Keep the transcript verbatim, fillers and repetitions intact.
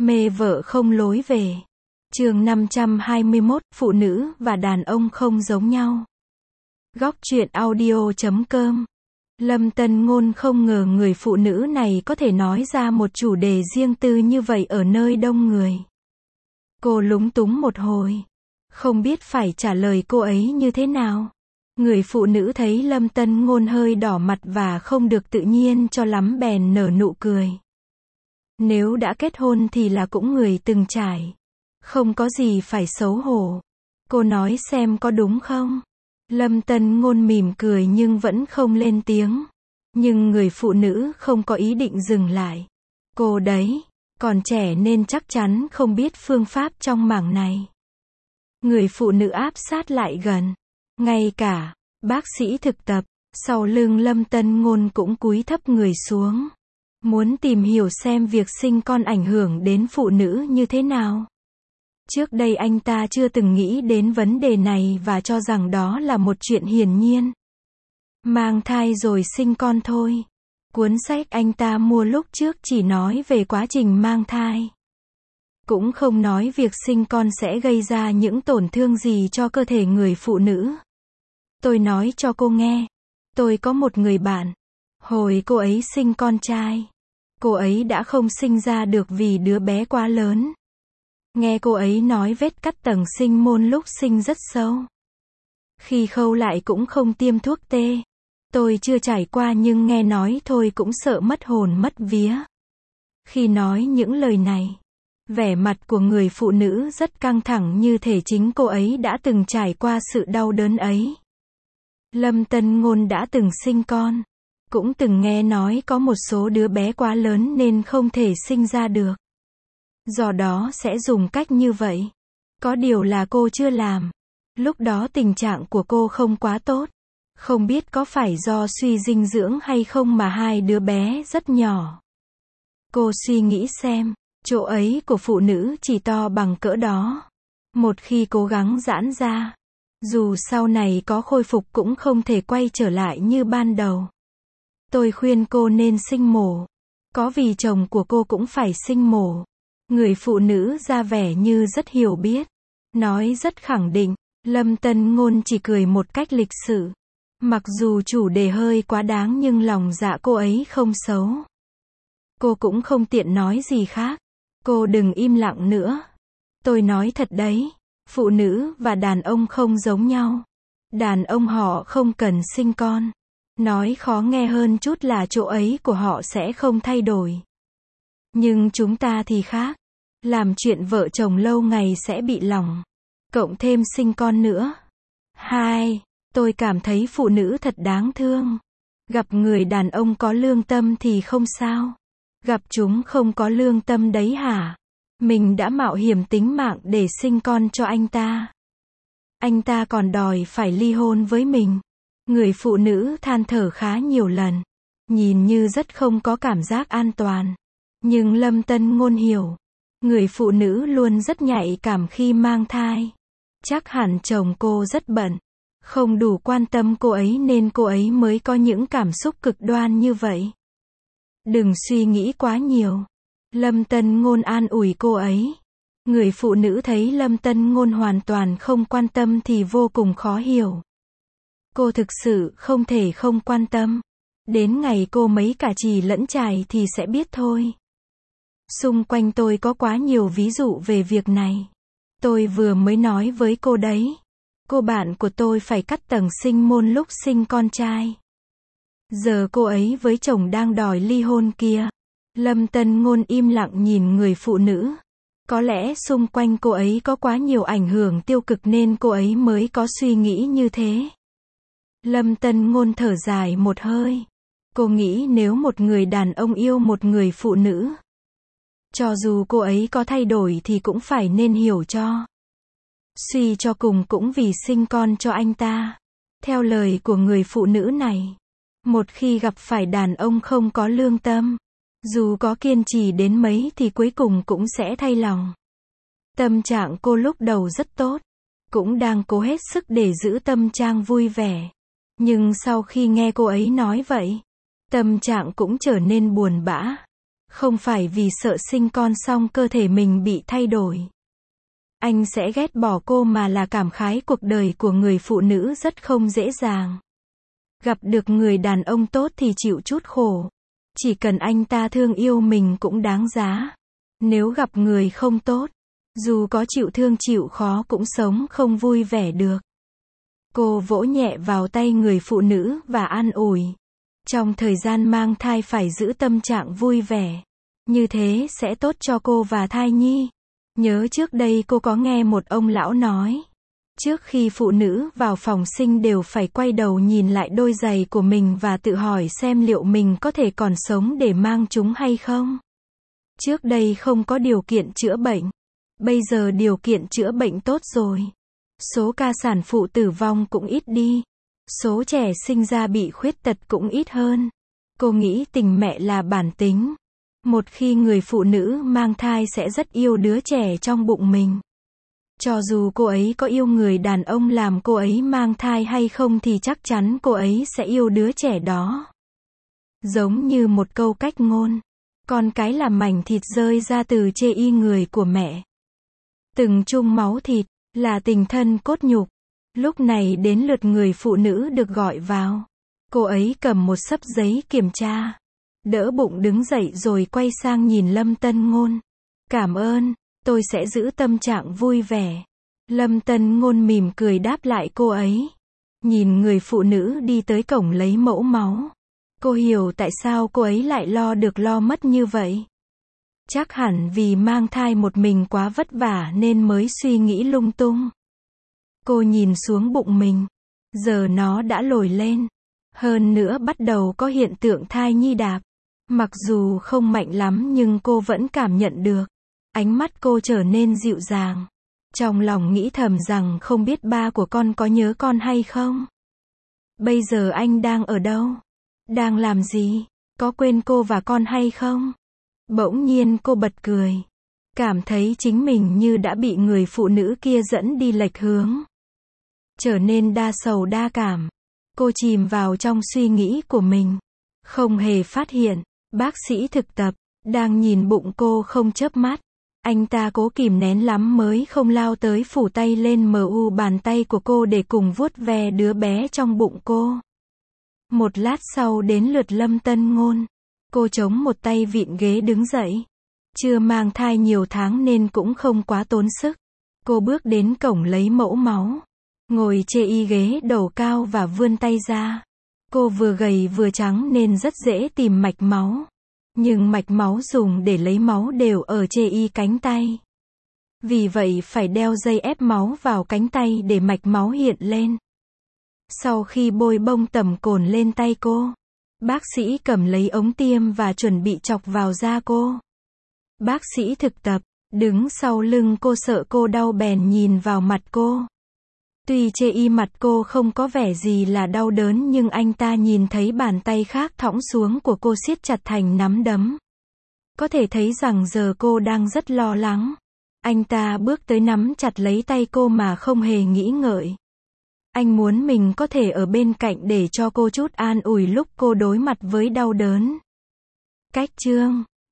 Mê vợ không lối về. Chương năm trăm hai mươi mốt, phụ nữ và đàn ông không giống nhau. Góc truyện audio chấm com. Lâm Tân Ngôn không ngờ người phụ nữ này có thể nói ra một chủ đề riêng tư như vậy ở nơi đông người. Cô lúng túng một hồi, không biết phải trả lời cô ấy như thế nào. Người phụ nữ thấy Lâm Tân Ngôn hơi đỏ mặt và không được tự nhiên cho lắm bèn nở nụ cười. Nếu đã kết hôn thì là cũng người từng trải, không có gì phải xấu hổ. Cô nói xem có đúng không? Lâm Tân Ngôn mỉm cười nhưng vẫn không lên tiếng. Nhưng người phụ nữ không có ý định dừng lại. Cô đấy, còn trẻ nên chắc chắn không biết phương pháp trong mảng này. Người phụ nữ áp sát lại gần. Ngay cả bác sĩ thực tập sau lưng Lâm Tân Ngôn cũng cúi thấp người xuống, muốn tìm hiểu xem việc sinh con ảnh hưởng đến phụ nữ như thế nào. Trước đây anh ta chưa từng nghĩ đến vấn đề này và cho rằng đó là một chuyện hiển nhiên. Mang thai rồi sinh con thôi. Cuốn sách anh ta mua lúc trước chỉ nói về quá trình mang thai, cũng không nói việc sinh con sẽ gây ra những tổn thương gì cho cơ thể người phụ nữ. Tôi nói cho cô nghe, tôi có một người bạn, hồi cô ấy sinh con trai, cô ấy đã không sinh ra được vì đứa bé quá lớn. Nghe cô ấy nói vết cắt tầng sinh môn lúc sinh rất sâu. Khi khâu lại cũng không tiêm thuốc tê. Tôi chưa trải qua nhưng nghe nói thôi cũng sợ mất hồn mất vía. Khi nói những lời này, vẻ mặt của người phụ nữ rất căng thẳng như thể chính cô ấy đã từng trải qua sự đau đớn ấy. Lâm Tân Ngôn đã từng sinh con, cũng từng nghe nói có một số đứa bé quá lớn nên không thể sinh ra được. Do đó sẽ dùng cách như vậy. Có điều là cô chưa làm. Lúc đó tình trạng của cô không quá tốt. Không biết có phải do suy dinh dưỡng hay không mà hai đứa bé rất nhỏ. Cô suy nghĩ xem, chỗ ấy của phụ nữ chỉ to bằng cỡ đó. Một khi cố gắng giãn ra, dù sau này có khôi phục cũng không thể quay trở lại như ban đầu. Tôi khuyên cô nên sinh mổ. Có vì chồng của cô cũng phải sinh mổ. Người phụ nữ ra vẻ như rất hiểu biết, nói rất khẳng định. Lâm Tân Ngôn chỉ cười một cách lịch sự. Mặc dù chủ đề hơi quá đáng nhưng lòng dạ cô ấy không xấu. Cô cũng không tiện nói gì khác. Cô đừng im lặng nữa. Tôi nói thật đấy, phụ nữ và đàn ông không giống nhau. Đàn ông họ không cần sinh con. Nói khó nghe hơn chút là chỗ ấy của họ sẽ không thay đổi. Nhưng chúng ta thì khác. Làm chuyện vợ chồng lâu ngày sẽ bị lòng. Cộng thêm sinh con nữa. Hai, tôi cảm thấy phụ nữ thật đáng thương. Gặp người đàn ông có lương tâm thì không sao. Gặp chúng không có lương tâm đấy hả? Mình đã mạo hiểm tính mạng để sinh con cho anh ta. Anh ta còn đòi phải ly hôn với mình. Người phụ nữ than thở khá nhiều lần. Nhìn như rất không có cảm giác an toàn. Nhưng Lâm Tân Ngôn hiểu. Người phụ nữ luôn rất nhạy cảm khi mang thai. Chắc hẳn chồng cô rất bận, không đủ quan tâm cô ấy nên cô ấy mới có những cảm xúc cực đoan như vậy. Đừng suy nghĩ quá nhiều. Lâm Tân Ngôn an ủi cô ấy. Người phụ nữ thấy Lâm Tân Ngôn hoàn toàn không quan tâm thì vô cùng khó hiểu. Cô thực sự không thể không quan tâm. Đến ngày cô mấy cả chì lẫn chài thì sẽ biết thôi. Xung quanh tôi có quá nhiều ví dụ về việc này. Tôi vừa mới nói với cô đấy. Cô bạn của tôi phải cắt tầng sinh môn lúc sinh con trai. Giờ cô ấy với chồng đang đòi ly hôn kia. Lâm Tân Ngôn im lặng nhìn người phụ nữ. Có lẽ xung quanh cô ấy có quá nhiều ảnh hưởng tiêu cực nên cô ấy mới có suy nghĩ như thế. Lâm Tân Ngôn thở dài một hơi. Cô nghĩ nếu một người đàn ông yêu một người phụ nữ, cho dù cô ấy có thay đổi thì cũng phải nên hiểu cho. Suy cho cùng cũng vì sinh con cho anh ta. Theo lời của người phụ nữ này, một khi gặp phải đàn ông không có lương tâm, dù có kiên trì đến mấy thì cuối cùng cũng sẽ thay lòng. Tâm trạng cô lúc đầu rất tốt, cũng đang cố hết sức để giữ tâm trạng vui vẻ. Nhưng sau khi nghe cô ấy nói vậy, tâm trạng cũng trở nên buồn bã. Không phải vì sợ sinh con xong cơ thể mình bị thay đổi. Anh sẽ ghét bỏ cô mà là cảm khái cuộc đời của người phụ nữ rất không dễ dàng. Gặp được người đàn ông tốt thì chịu chút khổ. Chỉ cần anh ta thương yêu mình cũng đáng giá. Nếu gặp người không tốt, dù có chịu thương chịu khó cũng sống không vui vẻ được. Cô vỗ nhẹ vào tay người phụ nữ và an ủi. Trong thời gian mang thai phải giữ tâm trạng vui vẻ. Như thế sẽ tốt cho cô và thai nhi. Nhớ trước đây cô có nghe một ông lão nói. Trước khi phụ nữ vào phòng sinh đều phải quay đầu nhìn lại đôi giày của mình và tự hỏi xem liệu mình có thể còn sống để mang chúng hay không. Trước đây không có điều kiện chữa bệnh. Bây giờ điều kiện chữa bệnh tốt rồi. Số ca sản phụ tử vong cũng ít đi. Số trẻ sinh ra bị khuyết tật cũng ít hơn. Cô nghĩ tình mẹ là bản tính. Một khi người phụ nữ mang thai sẽ rất yêu đứa trẻ trong bụng mình. Cho dù cô ấy có yêu người đàn ông làm cô ấy mang thai hay không thì chắc chắn cô ấy sẽ yêu đứa trẻ đó. Giống như một câu cách ngôn. Con cái là mảnh thịt rơi ra từ chê y người của mẹ. Từng chung máu thịt, là tình thân cốt nhục. Lúc này đến lượt người phụ nữ được gọi vào. Cô ấy cầm một xấp giấy kiểm tra. Đỡ bụng đứng dậy rồi quay sang nhìn Lâm Tân Ngôn. Cảm ơn, tôi sẽ giữ tâm trạng vui vẻ. Lâm Tân Ngôn mỉm cười đáp lại cô ấy. Nhìn người phụ nữ đi tới cổng lấy mẫu máu. Cô hiểu tại sao cô ấy lại lo được lo mất như vậy. Chắc hẳn vì mang thai một mình quá vất vả nên mới suy nghĩ lung tung. Cô nhìn xuống bụng mình. Giờ nó đã lồi lên. Hơn nữa bắt đầu có hiện tượng thai nhi đạp. Mặc dù không mạnh lắm nhưng cô vẫn cảm nhận được. Ánh mắt cô trở nên dịu dàng. Trong lòng nghĩ thầm rằng không biết ba của con có nhớ con hay không. Bây giờ anh đang ở đâu? Đang làm gì? Có quên cô và con hay không? Bỗng nhiên cô bật cười. Cảm thấy chính mình như đã bị người phụ nữ kia dẫn đi lệch hướng. Trở nên đa sầu đa cảm. Cô chìm vào trong suy nghĩ của mình. Không hề phát hiện. Bác sĩ thực tập, đang nhìn bụng cô không chớp mắt. Anh ta cố kìm nén lắm mới không lao tới phủ tay lên mờ u bàn tay của cô để cùng vuốt ve đứa bé trong bụng cô. Một lát sau đến lượt Lâm Tân Ngôn. Cô chống một tay vịn ghế đứng dậy. Chưa mang thai nhiều tháng nên cũng không quá tốn sức. Cô bước đến cổng lấy mẫu máu. Ngồi chê y ghế đầu cao và vươn tay ra. Cô vừa gầy vừa trắng nên rất dễ tìm mạch máu. Nhưng mạch máu dùng để lấy máu đều ở chê y cánh tay. Vì vậy phải đeo dây ép máu vào cánh tay để mạch máu hiện lên. Sau khi bôi bông tẩm cồn lên tay cô, bác sĩ cầm lấy ống tiêm và chuẩn bị chọc vào da cô. Bác sĩ thực tập, đứng sau lưng cô sợ cô đau bèn nhìn vào mặt cô. Tuy chê y mặt cô không có vẻ gì là đau đớn nhưng anh ta nhìn thấy bàn tay khác thõng xuống của cô siết chặt thành nắm đấm. Có thể thấy rằng giờ cô đang rất lo lắng. Anh ta bước tới nắm chặt lấy tay cô mà không hề nghĩ ngợi. Anh muốn mình có thể ở bên cạnh để cho cô chút an ủi lúc cô đối mặt với đau đớn. Cách chương